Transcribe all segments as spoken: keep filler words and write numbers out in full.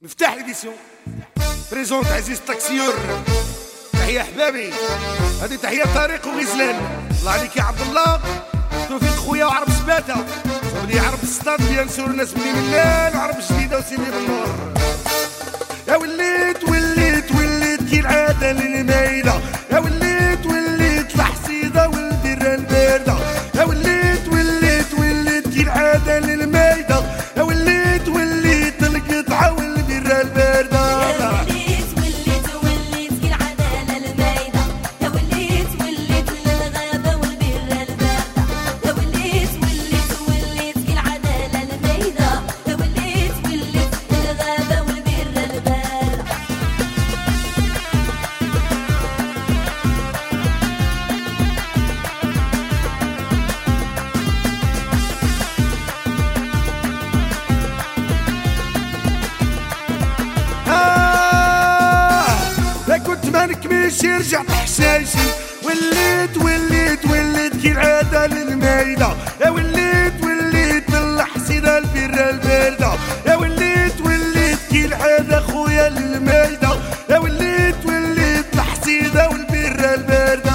مفتاح ليديسيون بريزونت عزيز التاكسيور. تحية حبابي، هذه تحية طريق وغزلان. الله عليك يا عبد الله، توفيق خويا وعرب سباتة، ولي عرب السطاد بيان سور الناس بني ملال وعرب جديدة وسيدي بالنور. يا وليت وليت وليت كي العادة للمايدة، يا وليت وليت الحصيدة والبرة الباردة، يا وليت وليت وليت كي العادة للمايدة، يا وليت وليت القطعة والبرة الباردة. مانكملش رجعت حشاشي، وليت وليت وليت كي العادة للمايدة، يا وليت وليت الحصيدة البرة الباردة، يا وليت وليت كي العادة خويا للمايدة، يا وليت وليت الحصيدة والبرة الباردة.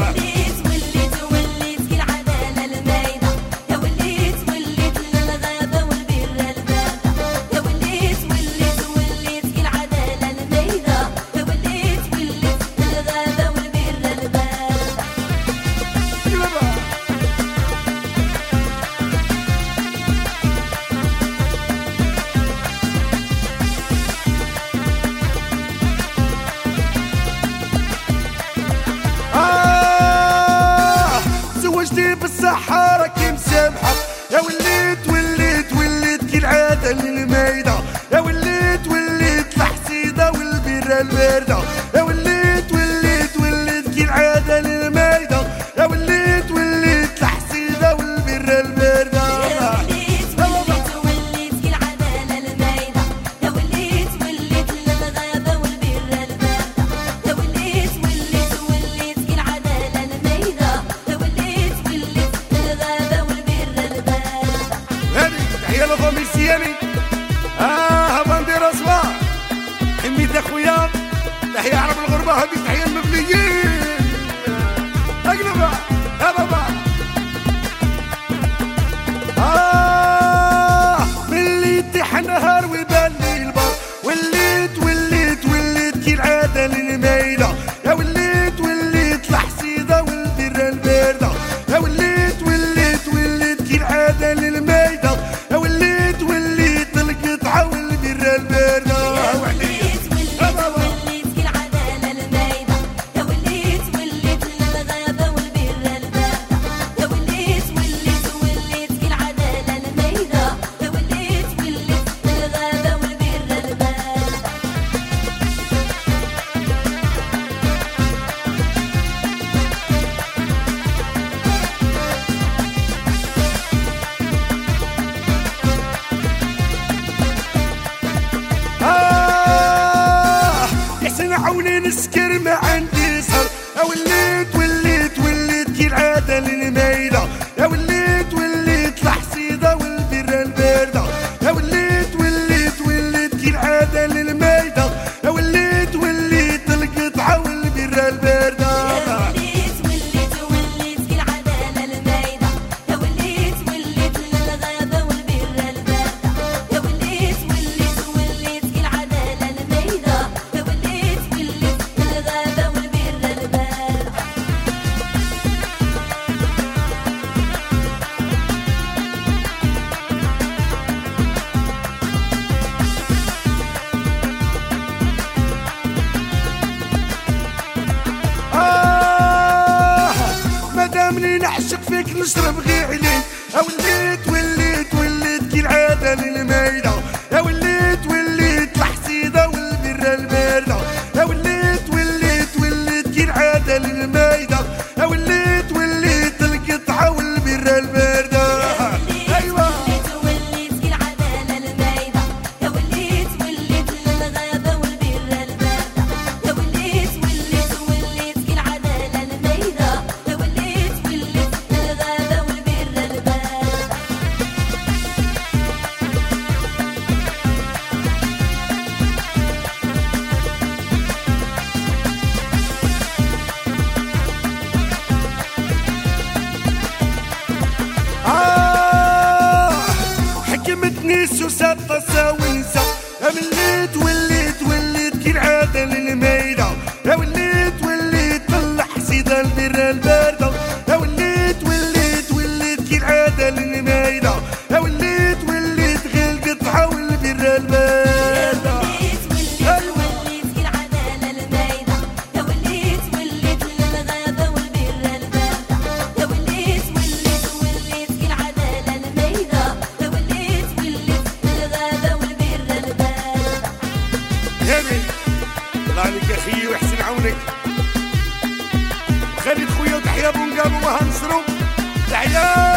بالصحارى كي مسامحة، يا وليت وليت وليت كي العادة للمايدة، يا وليت وليت الحصيدة والبرة الباردة، يا وليت وليت وليت كي العادة للمايدة، يا وليت وليت الحصيدة والبرة الباردة. ميسياني اه بانديرا صباح حميد يا خويا، تحية عرب الغربة، هذه تحية المبنيين. اقلبها يا بابا. اه ملي يتيح النهار ويبان لي البر، وليت وليت وليت كي العادة للمايدة، يا وليت وليت الحصيدة والبرة الباردة، يا وليت وليت وليت كي العادة للمايدة، يا وليت وليت القطعة والبرة الباردة. عوني نسكر ما عندي صر، يا وليت وليت وليت كي العادة للمايدة، يا وليت وليت الحصيدة والبرة الباردة، يا وليت وليت وليت كي العادة للمايدة، يا وليت وليت القطعة والبرة الباردة. مادامني نعشق فيك نشرب غير عليك، يا وليت وليت وليت كي العادة للمايدة، يا وليت وليت الحصيدة والبرة الباردة، يا وليت وليت وليت كي العادة للمايدة، يا وليت وليت القطعة والبرة الباردة. ونسى الطاسة ونسى. يا وليت وليت وليت كي العادة للمايدة. يا وليت وليت طلع حسيدة البرة الباردة. يا وليت وليت وليت كي العادة للمايدة. يا وليت وليت غير القطعة والبرة الباردة. الله عليك يا خيي ويحسن عونك. خالد خويا وتحيا بونقالو ما هنصرو. تحيا